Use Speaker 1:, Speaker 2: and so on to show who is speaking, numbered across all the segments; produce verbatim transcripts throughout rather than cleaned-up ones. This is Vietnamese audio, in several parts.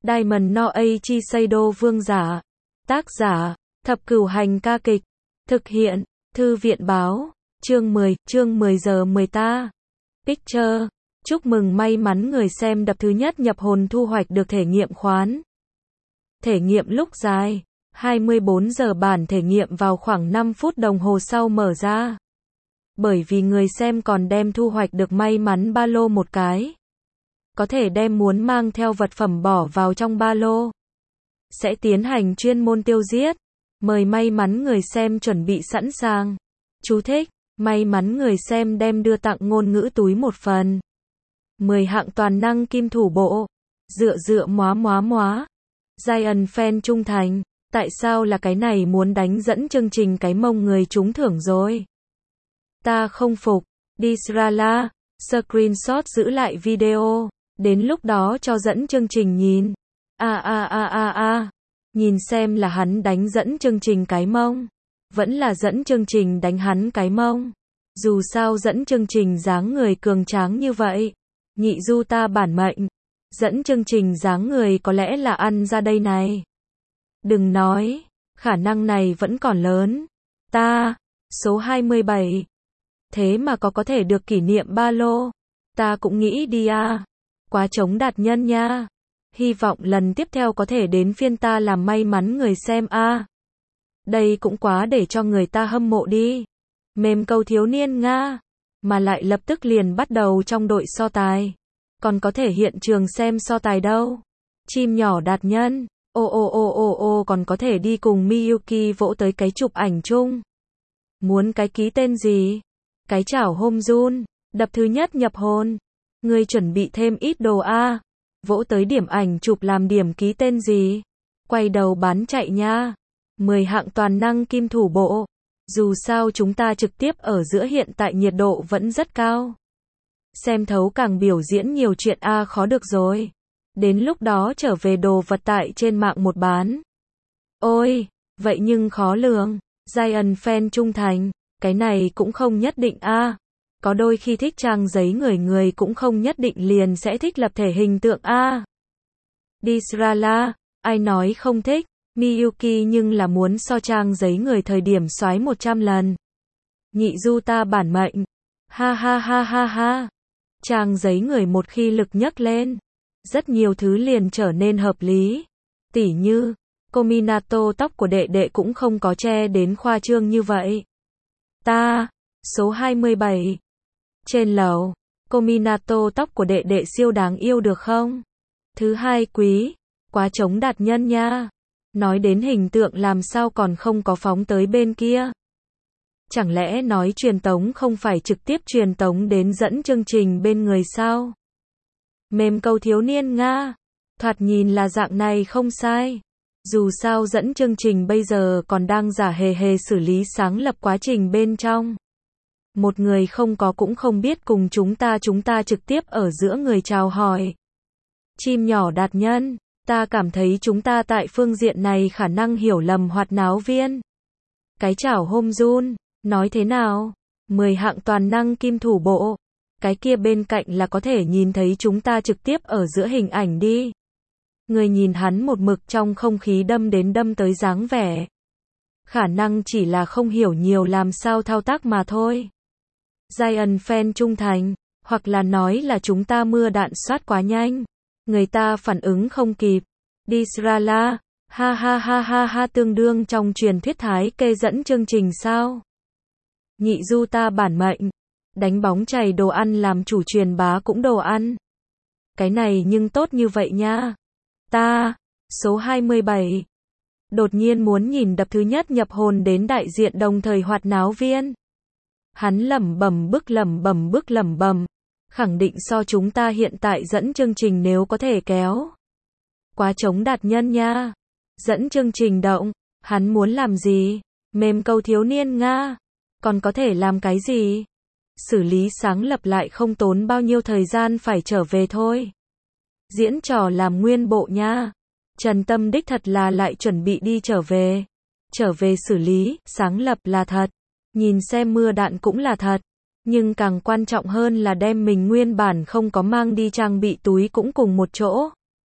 Speaker 1: Diamond no Eiichi Seido Vương giả. Tác giả, Thập Cửu Hành ca kịch. Thực hiện, Thư viện báo. Chương mười, chương mười giờ mười ta. Picture. Chúc mừng may mắn người xem đập thứ nhất nhập hồn thu hoạch được thể nghiệm khoán. Thể nghiệm lúc dài. hai mươi bốn giờ bản thể nghiệm vào khoảng năm phút đồng hồ sau mở ra. Bởi vì người xem còn đem thu hoạch được may mắn ba lô một cái. Có thể đem muốn mang theo vật phẩm bỏ vào trong ba lô. Sẽ tiến hành chuyên môn tiêu giết. Mời may mắn người xem chuẩn bị sẵn sàng. Chú thích, may mắn người xem đem đưa tặng ngôn ngữ túi một phần. mười hạng toàn năng kim thủ bộ. Dựa dựa móa móa móa. Giant fan trung thành. Tại sao là cái này muốn đánh dẫn chương trình cái mông người trúng thưởng rồi? Ta không phục. Disrala. Screenshot giữ lại video. Đến lúc đó cho dẫn chương trình nhìn. A a a a a. Nhìn xem là hắn đánh dẫn chương trình cái mông. Vẫn là dẫn chương trình đánh hắn cái mông. Dù sao dẫn chương trình dáng người cường tráng như vậy. Nhị du ta bản mệnh. Dẫn chương trình dáng người có lẽ là ăn ra đây này. Đừng nói. Khả năng này vẫn còn lớn. Ta. Số hai mươi bảy. Thế mà có có thể được kỷ niệm ba lô. Ta cũng nghĩ đi à. Quá chống đạt nhân nha. Hy vọng lần tiếp theo có thể đến phiên ta làm may mắn người xem a. À. Đây cũng quá để cho người ta hâm mộ đi. Mềm câu thiếu niên Nga. Mà lại lập tức liền bắt đầu trong đội so tài. Còn có thể hiện trường xem so tài đâu. Chim nhỏ đạt nhân. Ô ô ô ô ô còn có thể đi cùng Miyuki vỗ tới cái chụp ảnh chung. Muốn cái ký tên gì? Cái chảo hôm run. Đập thứ nhất nhập hồn. Ngươi chuẩn bị thêm ít đồ a. Vỗ tới điểm ảnh chụp làm điểm ký tên gì? Quay đầu bán chạy nha. mười hạng toàn năng kim thủ bộ. Dù sao chúng ta trực tiếp ở giữa hiện tại nhiệt độ vẫn rất cao. Xem thấu càng biểu diễn nhiều chuyện a khó được rồi. Đến lúc đó trở về đồ vật tại trên mạng một bán. Ôi, vậy nhưng khó lường. Giant fan trung thành. Cái này cũng không nhất định a. Có đôi khi thích trang giấy người người cũng không nhất định liền sẽ thích lập thể hình tượng a. Disrala, ai nói không thích, Miyuki nhưng là muốn so trang giấy người thời điểm xoái một trăm lần. Nhị du ta bản mệnh. Ha ha ha ha ha. Trang giấy người một khi lực nhấc lên, rất nhiều thứ liền trở nên hợp lý. Tỉ như, Kominato tóc của đệ đệ cũng không có che đến khoa trương như vậy. Ta, số hai mươi bảy. Trên lầu, Kominato tóc của đệ đệ siêu đáng yêu được không? Thứ hai quý, quá chống đạt nhân nha. Nói đến hình tượng làm sao còn không có phóng tới bên kia. Chẳng lẽ nói truyền tống không phải trực tiếp truyền tống đến dẫn chương trình bên người sao? Mềm câu thiếu niên Nga. Thoạt nhìn là dạng này không sai. Dù sao dẫn chương trình bây giờ còn đang giả hề hề xử lý sáng lập quá trình bên trong. Một người không có cũng không biết cùng chúng ta chúng ta trực tiếp ở giữa người chào hỏi. Chim nhỏ đạt nhân, ta cảm thấy chúng ta tại phương diện này khả năng hiểu lầm hoạt náo viên. Cái chảo hôm run, nói thế nào? mười hạng toàn năng kim thủ bộ. Cái kia bên cạnh là có thể nhìn thấy chúng ta trực tiếp ở giữa hình ảnh đi. Người nhìn hắn một mực trong không khí đâm đến đâm tới dáng vẻ. Khả năng chỉ là không hiểu nhiều làm sao thao tác mà thôi. Giant fan trung thành, hoặc là nói là chúng ta mưa đạn soát quá nhanh. Người ta phản ứng không kịp. Disrala, ha ha ha ha ha tương đương trong truyền thuyết thái kê dẫn chương trình sao. Nhị du ta bản mệnh. Đánh bóng chày đồ ăn làm chủ truyền bá cũng đồ ăn. Cái này nhưng tốt như vậy nha. Ta, số hai mươi bảy. Đột nhiên muốn nhìn đập thứ nhất nhập hồn đến đại diện đồng thời hoạt náo viên. Hắn lẩm bẩm bức lẩm bẩm bức lẩm bẩm. Khẳng định so chúng ta hiện tại dẫn chương trình nếu có thể kéo. Quá chống đạt nhân nha. Dẫn chương trình động. Hắn muốn làm gì? Mềm câu thiếu niên Nga. Còn có thể làm cái gì? Xử lý sáng lập lại không tốn bao nhiêu thời gian phải trở về thôi. Diễn trò làm nguyên bộ nha. Trần Tâm đích thật là lại chuẩn bị đi trở về. Trở về xử lý, sáng lập là thật. Nhìn xem mưa đạn cũng là thật. Nhưng càng quan trọng hơn là đem mình nguyên bản không có mang đi trang bị túi cũng cùng một chỗ.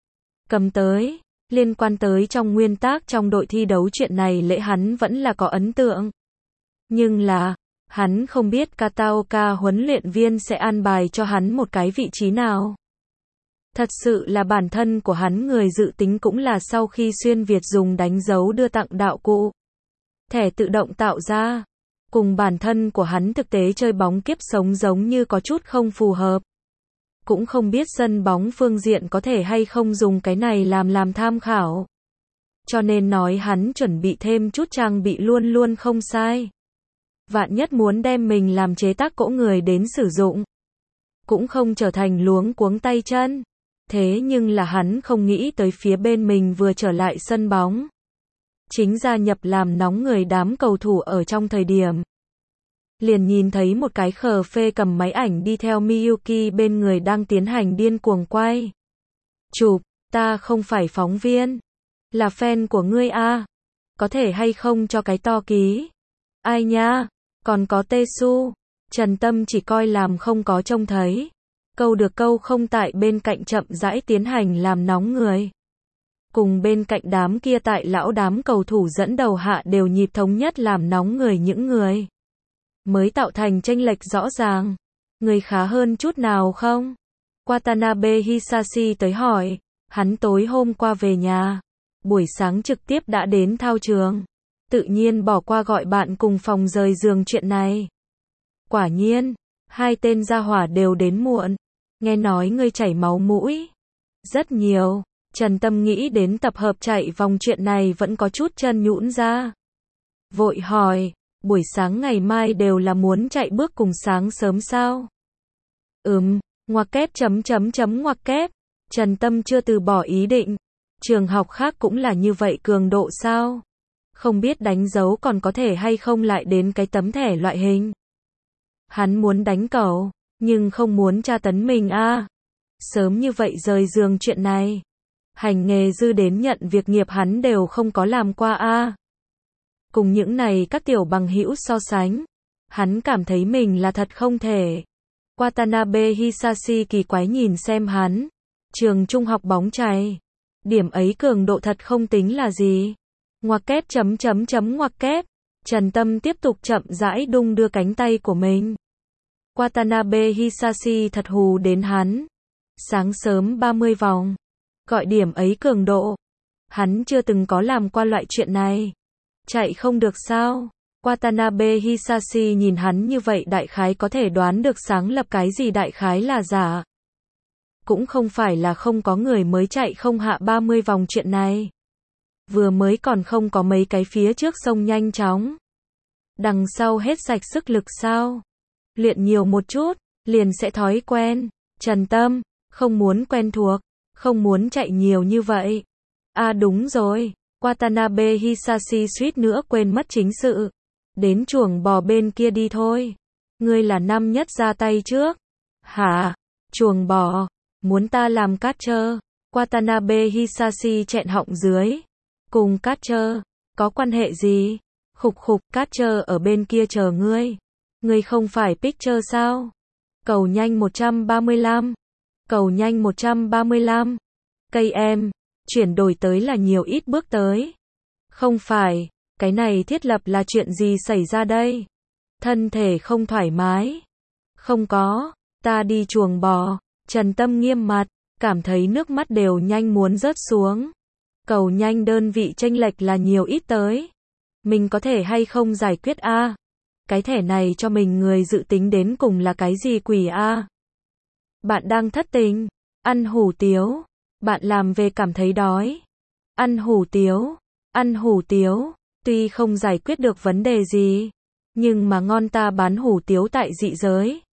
Speaker 1: Cầm tới. Liên quan tới trong nguyên tắc trong đội thi đấu chuyện này lễ hắn vẫn là có ấn tượng. Nhưng là, hắn không biết Kataoka huấn luyện viên sẽ an bài cho hắn một cái vị trí nào. Thật sự là bản thân của hắn người dự tính cũng là sau khi xuyên Việt dùng đánh dấu đưa tặng đạo cụ. Thẻ tự động tạo ra. Cùng bản thân của hắn thực tế chơi bóng kiếp sống giống như có chút không phù hợp. Cũng không biết sân bóng phương diện có thể hay không dùng cái này làm làm tham khảo. Cho nên nói hắn chuẩn bị thêm chút trang bị luôn luôn không sai. Vạn nhất muốn đem mình làm chế tác cỗ người đến sử dụng. Cũng không trở thành luống cuống tay chân. Thế nhưng là hắn không nghĩ tới phía bên mình vừa trở lại sân bóng. Chính gia nhập làm nóng người đám cầu thủ ở trong thời điểm. Liền nhìn thấy một cái khờ phê cầm máy ảnh đi theo Miyuki bên người đang tiến hành điên cuồng quay. Chụp, ta không phải phóng viên. Là fan của ngươi a. Có thể hay không cho cái to ký. Ai nha, còn có Tesu. Trần Tâm chỉ coi làm không có trông thấy. Câu được câu không tại bên cạnh chậm rãi tiến hành làm nóng người. Cùng bên cạnh đám kia tại lão đám cầu thủ dẫn đầu hạ đều nhịp thống nhất làm nóng người những người. Mới tạo thành chênh lệch rõ ràng. Người khá hơn chút nào không? Watanabe Hisashi tới hỏi. Hắn tối hôm qua về nhà. Buổi sáng trực tiếp đã đến thao trường. Tự nhiên bỏ qua gọi bạn cùng phòng rời giường chuyện này. Quả nhiên, hai tên gia hỏa đều đến muộn. Nghe nói ngươi chảy máu mũi. Rất nhiều. Trần Tâm nghĩ đến tập hợp chạy vòng chuyện này vẫn có chút chân nhũn ra. Vội hỏi, buổi sáng ngày mai đều là muốn chạy bước cùng sáng sớm sao? Ừm, ngoặc kép chấm chấm chấm ngoặc kép. Trần Tâm chưa từ bỏ ý định. Trường học khác cũng là như vậy cường độ sao? Không biết đánh dấu còn có thể hay không lại đến cái tấm thẻ loại hình. Hắn muốn đánh cầu, nhưng không muốn tra tấn mình a. À. Sớm như vậy rời giường chuyện này. Hành nghề dư đến nhận việc nghiệp hắn đều không có làm qua a. À. Cùng những này các tiểu bằng hữu so sánh, hắn cảm thấy mình là thật không thể. Watanabe Hisashi kỳ quái nhìn xem hắn. Trường trung học bóng chày. Điểm ấy cường độ thật không tính là gì. Ngoặc kép chấm chấm chấm ngoặc kép. Trần Tâm tiếp tục chậm rãi đung đưa cánh tay của mình. Watanabe Hisashi thật hù đến hắn. Sáng sớm ba mươi vòng. Gọi điểm ấy cường độ. Hắn chưa từng có làm qua loại chuyện này. Chạy không được sao? Watanabe Hisashi nhìn hắn như vậy đại khái có thể đoán được sáng lập cái gì đại khái là giả. Cũng không phải là không có người mới chạy không hạ ba mươi vòng chuyện này. Vừa mới còn không có mấy cái phía trước sông nhanh chóng. Đằng sau hết sạch sức lực sao? Luyện nhiều một chút, liền sẽ thói quen. Trần Tâm, không muốn quen thuộc, không muốn chạy nhiều như vậy. À đúng rồi, Watanabe Hisashi suýt nữa quên mất chính sự. Đến chuồng bò bên kia đi thôi. Ngươi là năm nhất ra tay trước. Hả? Chuồng bò? Muốn ta làm catcher? Watanabe Hisashi chẹn họng dưới. Cùng catcher, có quan hệ gì? Khục khục, catcher ở bên kia chờ ngươi. Ngươi không phải pitcher sao? Cầu nhanh một trăm ba mươi lăm. Cầu nhanh một trăm ba mươi lăm. Cây em, chuyển đổi tới là nhiều ít bước tới. Không phải, cái này thiết lập là chuyện gì xảy ra đây? Thân thể không thoải mái. Không có, ta đi chuồng bò. Trần Tâm nghiêm mặt, cảm thấy nước mắt đều nhanh muốn rớt xuống. Cầu nhanh đơn vị chênh lệch là nhiều ít tới. Mình có thể hay không giải quyết a? À? Cái thẻ này cho mình người dự tính đến cùng là cái gì quỷ a? À? Bạn đang thất tình, ăn hủ tiếu, bạn làm về cảm thấy đói. Ăn hủ tiếu, ăn hủ tiếu, tuy không giải quyết được vấn đề gì, nhưng mà ngon ta bán hủ tiếu tại dị giới.